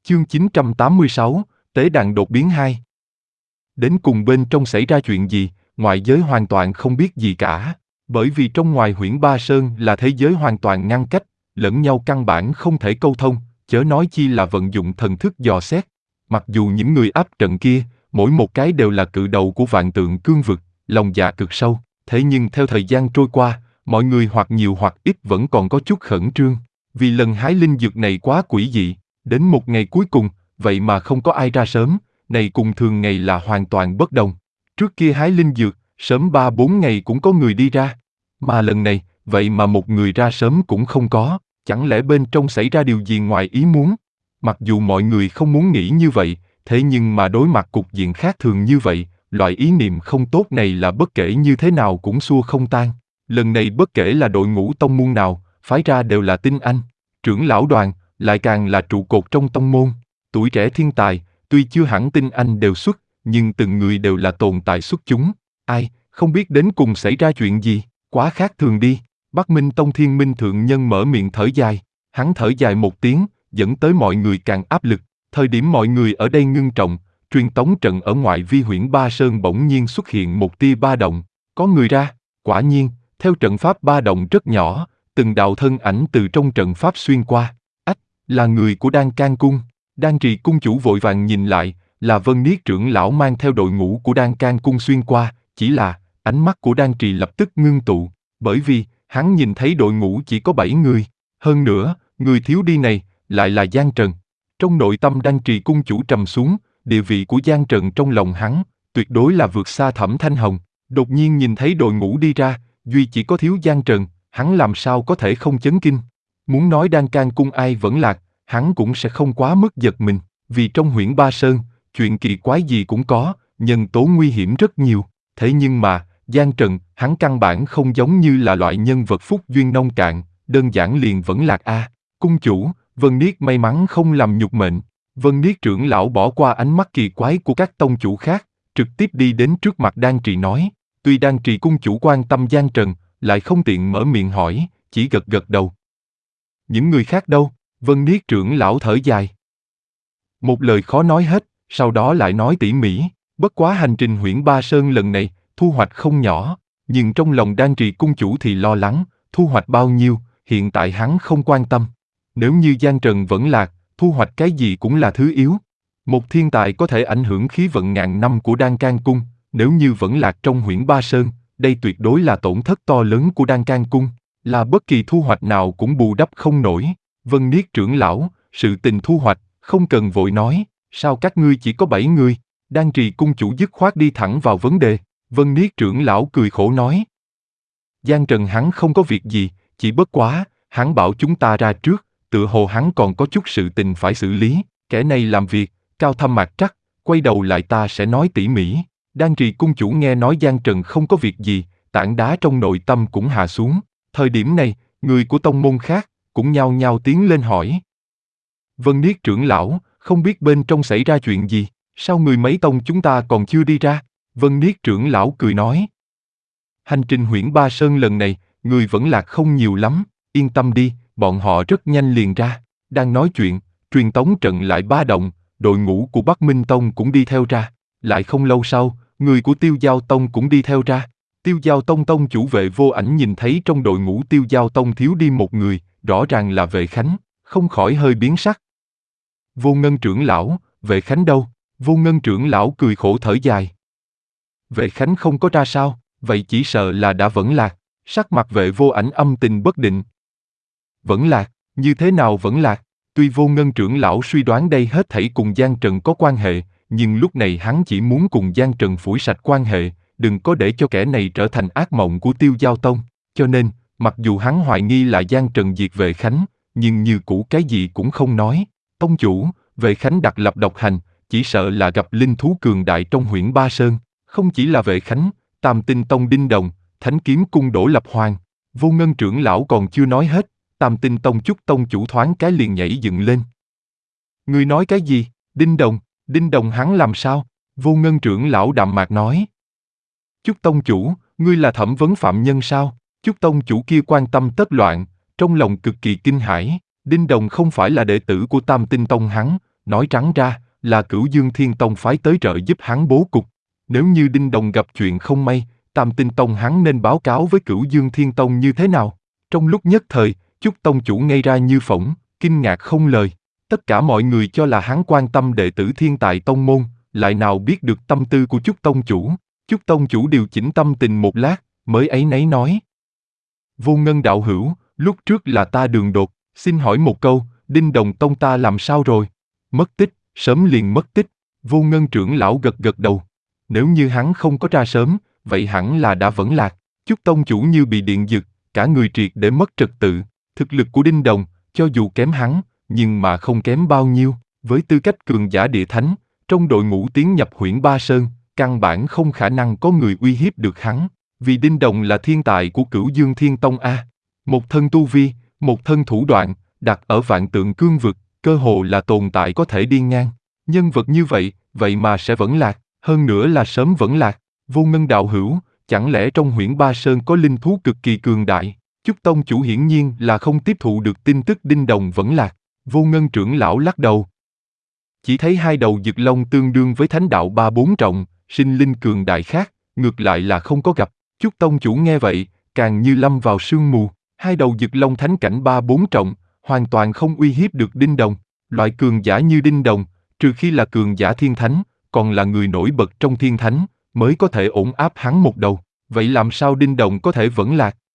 Chương 986, Tế đàn đột biến 2. Đến cùng bên trong xảy ra chuyện gì, ngoại giới hoàn toàn không biết gì cả. Bởi vì trong ngoài Huyễn Ba Sơn là thế giới hoàn toàn ngăn cách, lẫn nhau căn bản không thể câu thông, chớ nói chi là vận dụng thần thức dò xét. Mặc dù những người áp trận kia, mỗi một cái đều là cự đầu của vạn tượng cương vực, lòng dạ cực sâu, thế nhưng theo thời gian trôi qua, mọi người hoặc nhiều hoặc ít vẫn còn có chút khẩn trương, vì lần hái linh dược này quá quỷ dị. Đến một ngày cuối cùng, vậy mà không có ai ra sớm, này cùng thường ngày là hoàn toàn bất đồng. Trước kia hái linh dược, sớm 3-4 ngày cũng có người đi ra. Mà lần này, vậy mà một người ra sớm cũng không có, chẳng lẽ bên trong xảy ra điều gì ngoài ý muốn? Mặc dù mọi người không muốn nghĩ như vậy, thế nhưng mà đối mặt cục diện khác thường như vậy, loại ý niệm không tốt này là bất kể như thế nào cũng xua không tan. Lần này bất kể là đội ngũ tông môn nào, phái ra đều là tinh anh, trưởng lão đoàn, lại càng là trụ cột trong tông môn. Tuổi trẻ thiên tài, tuy chưa hẳn tinh anh đều xuất, nhưng từng người đều là tồn tại xuất chúng. Ai, không biết đến cùng xảy ra chuyện gì, quá khác thường đi. Bắc Minh Tông Thiên Minh Thượng Nhân mở miệng thở dài, hắn thở dài một tiếng, dẫn tới mọi người càng áp lực. Thời điểm mọi người ở đây ngưng trọng, truyền tống trận ở ngoại vi Huyễn Ba Sơn bỗng nhiên xuất hiện một tia ba động, có người ra, quả nhiên, theo trận pháp ba động rất nhỏ, từng đạo thân ảnh từ trong trận pháp xuyên qua. Ách, là người của Đan Can Cung. Đan Trì cung chủ vội vàng nhìn lại, là Vân Niết trưởng lão mang theo đội ngũ của Đan Can Cung xuyên qua, chỉ là, ánh mắt của Đan Trì lập tức ngưng tụ, bởi vì, hắn nhìn thấy đội ngũ chỉ có 7 người, hơn nữa, người thiếu đi này, lại là Giang Trần. Trong nội tâm Đan Trì cung chủ trầm xuống, địa vị của Giang Trần trong lòng hắn, tuyệt đối là vượt xa Thẩm Thanh Hồng, đột nhiên nhìn thấy đội ngũ đi ra, duy chỉ có thiếu Giang Trần, hắn làm sao có thể không chấn kinh. Muốn nói Đan Can Cung ai vẫn lạc, hắn cũng sẽ không quá mức giật mình, vì trong Huyễn Ba Sơn, chuyện kỳ quái gì cũng có, nhân tố nguy hiểm rất nhiều, thế nhưng mà, Giang Trần, hắn căn bản không giống như là loại nhân vật phúc duyên nông cạn, đơn giản liền vẫn lạc a. Cung chủ, Vân Niết may mắn không làm nhục mệnh. Vân Niết trưởng lão bỏ qua ánh mắt kỳ quái của các tông chủ khác, trực tiếp đi đến trước mặt Đan Trì nói, tuy Đan Trì cung chủ quan tâm Giang Trần, lại không tiện mở miệng hỏi, chỉ gật gật đầu. Những người khác đâu? Vân Niết trưởng lão thở dài. Một lời khó nói hết, sau đó lại nói tỉ mỉ, bất quá hành trình Huyễn Ba Sơn lần này, thu hoạch không nhỏ, nhưng trong lòng Đan Trì cung chủ thì lo lắng, thu hoạch bao nhiêu, hiện tại hắn không quan tâm. Nếu như Giang Trần vẫn lạc, thu hoạch cái gì cũng là thứ yếu. Một thiên tài có thể ảnh hưởng khí vận ngàn năm của Đan Can Cung, nếu như vẫn lạc trong Huyễn Ba Sơn, đây tuyệt đối là tổn thất to lớn của Đan Can Cung, là bất kỳ thu hoạch nào cũng bù đắp không nổi. Vân Niết trưởng lão, sự tình thu hoạch, không cần vội nói, sao các ngươi chỉ có 7 người? Đan Trì cung chủ dứt khoát đi thẳng vào vấn đề. Vân Niết trưởng lão cười khổ nói. Giang Trần hắn không có việc gì, chỉ bất quá, hắn bảo chúng ta ra trước, tựa hồ hắn còn có chút sự tình phải xử lý, kẻ này làm việc, cao thâm mạc trắc, quay đầu lại ta sẽ nói tỉ mỉ. Đan Trì cung chủ nghe nói Giang Trần không có việc gì, tảng đá trong nội tâm cũng hạ xuống. Thời điểm này, người của tông môn khác, cũng nhao nhao tiến lên hỏi. Vân Niết trưởng lão, không biết bên trong xảy ra chuyện gì, sao người mấy tông chúng ta còn chưa đi ra? Vân Niết trưởng lão cười nói. Hành trình Huyễn Ba Sơn lần này, người vẫn lạc không nhiều lắm, yên tâm đi, bọn họ rất nhanh liền ra. Đang nói chuyện, truyền tống trận lại ba động, đội ngũ của Bắc Minh Tông cũng đi theo ra. Lại không lâu sau, người của Tiêu Giao Tông cũng đi theo ra. Tiêu Giao Tông tông chủ Vệ Vô Ảnh nhìn thấy trong đội ngũ Tiêu Giao Tông thiếu đi một người, rõ ràng là Vệ Khánh, không khỏi hơi biến sắc. Vô Ngân trưởng lão, Vệ Khánh đâu? Vô Ngân trưởng lão cười khổ thở dài. Vệ Khánh không có ra sao, vậy chỉ sợ là đã vẫn lạc. Sắc mặt Vệ Vô Ảnh âm tình bất định. Vẫn lạc, như thế nào vẫn lạc? Tuy Vô Ngân trưởng lão suy đoán đây hết thảy cùng Giang Trần có quan hệ, nhưng lúc này hắn chỉ muốn cùng Giang Trần phủi sạch quan hệ, đừng có để cho kẻ này trở thành ác mộng của Tiêu Giao Tông. Cho nên, mặc dù hắn hoài nghi là Giang Trần diệt Vệ Khánh, nhưng như cũ cái gì cũng không nói. Tông chủ, Vệ Khánh đặc lập độc hành, chỉ sợ là gặp linh thú cường đại trong Huyễn Ba Sơn. Không chỉ là Vệ Khánh, Tam Tinh Tông Đinh Đồng, Thánh Kiếm Cung Đỗ Lập Hoàng. Vô Ngân trưởng lão còn chưa nói hết, Tam Tinh Tông Chúc tông chủ thoáng cái liền nhảy dựng lên. Ngươi nói cái gì? Đinh Đồng hắn làm sao? Vô Ngân trưởng lão đạm mạc nói. Chúc tông chủ, ngươi là thẩm vấn phạm nhân sao? Chúc tông chủ kia quan tâm tất loạn, trong lòng cực kỳ kinh hãi. Đinh Đồng không phải là đệ tử của Tam Tinh Tông hắn, Nói trắng ra, là Cửu Dương Thiên Tông phái tới trợ giúp hắn bố cục. Nếu như Đinh Đồng gặp chuyện không may, Tam Tinh Tông hắn nên báo cáo với Cửu Dương Thiên Tông như thế nào? Trong lúc nhất thời, Chúc tông chủ ngây ra như phỗng, kinh ngạc không lời. Tất cả mọi người cho là hắn quan tâm đệ tử thiên tài tông môn, lại nào biết được tâm tư của Chúc tông chủ. Chúc tông chủ điều chỉnh tâm tình một lát, mới áy náy nói. Vô Ngân đạo hữu, lúc trước là ta đường đột, xin hỏi một câu, Đinh Đồng tông ta làm sao rồi? Mất tích, sớm liền mất tích. Vô Ngân trưởng lão gật gật đầu. Nếu như hắn không có ra sớm, vậy hẳn là đã vẫn lạc. Chúc tông chủ như bị điện giật, cả người triệt để mất trật tự. Thực lực của Đinh Đồng, cho dù kém hắn, nhưng mà không kém bao nhiêu. Với tư cách cường giả địa thánh, trong đội ngũ tiến nhập Huyễn Ba Sơn, căn bản không khả năng có người uy hiếp được hắn. Vì Đinh Đồng là thiên tài của Cửu Dương Thiên Tông A. Một thân tu vi, một thân thủ đoạn, đặt ở vạn tượng cương vực, cơ hồ là tồn tại có thể đi ngang. Nhân vật như vậy, vậy mà sẽ vẫn lạc, hơn nữa là sớm vẫn lạc. Vô Ngân đạo hữu, chẳng lẽ trong Huyễn Ba Sơn có linh thú cực kỳ cường đại? Chúc tông chủ hiển nhiên là không tiếp thụ được tin tức Đinh Đồng vẫn lạc. Vô Ngân trưởng lão lắc đầu. Chỉ thấy hai đầu Dực Long tương đương với thánh đạo 3-4 trọng, sinh linh cường đại khác, ngược lại là không có gặp. Chúc tông chủ nghe vậy, càng như lâm vào sương mù. Hai đầu Dực Long thánh cảnh 3-4 trọng, hoàn toàn không uy hiếp được Đinh Đồng. Loại cường giả như Đinh Đồng, trừ khi là cường giả thiên thánh, còn là người nổi bật trong thiên thánh, mới có thể ổn áp hắn một đầu. Vậy làm sao Đinh Đồng có thể vẫn lạc?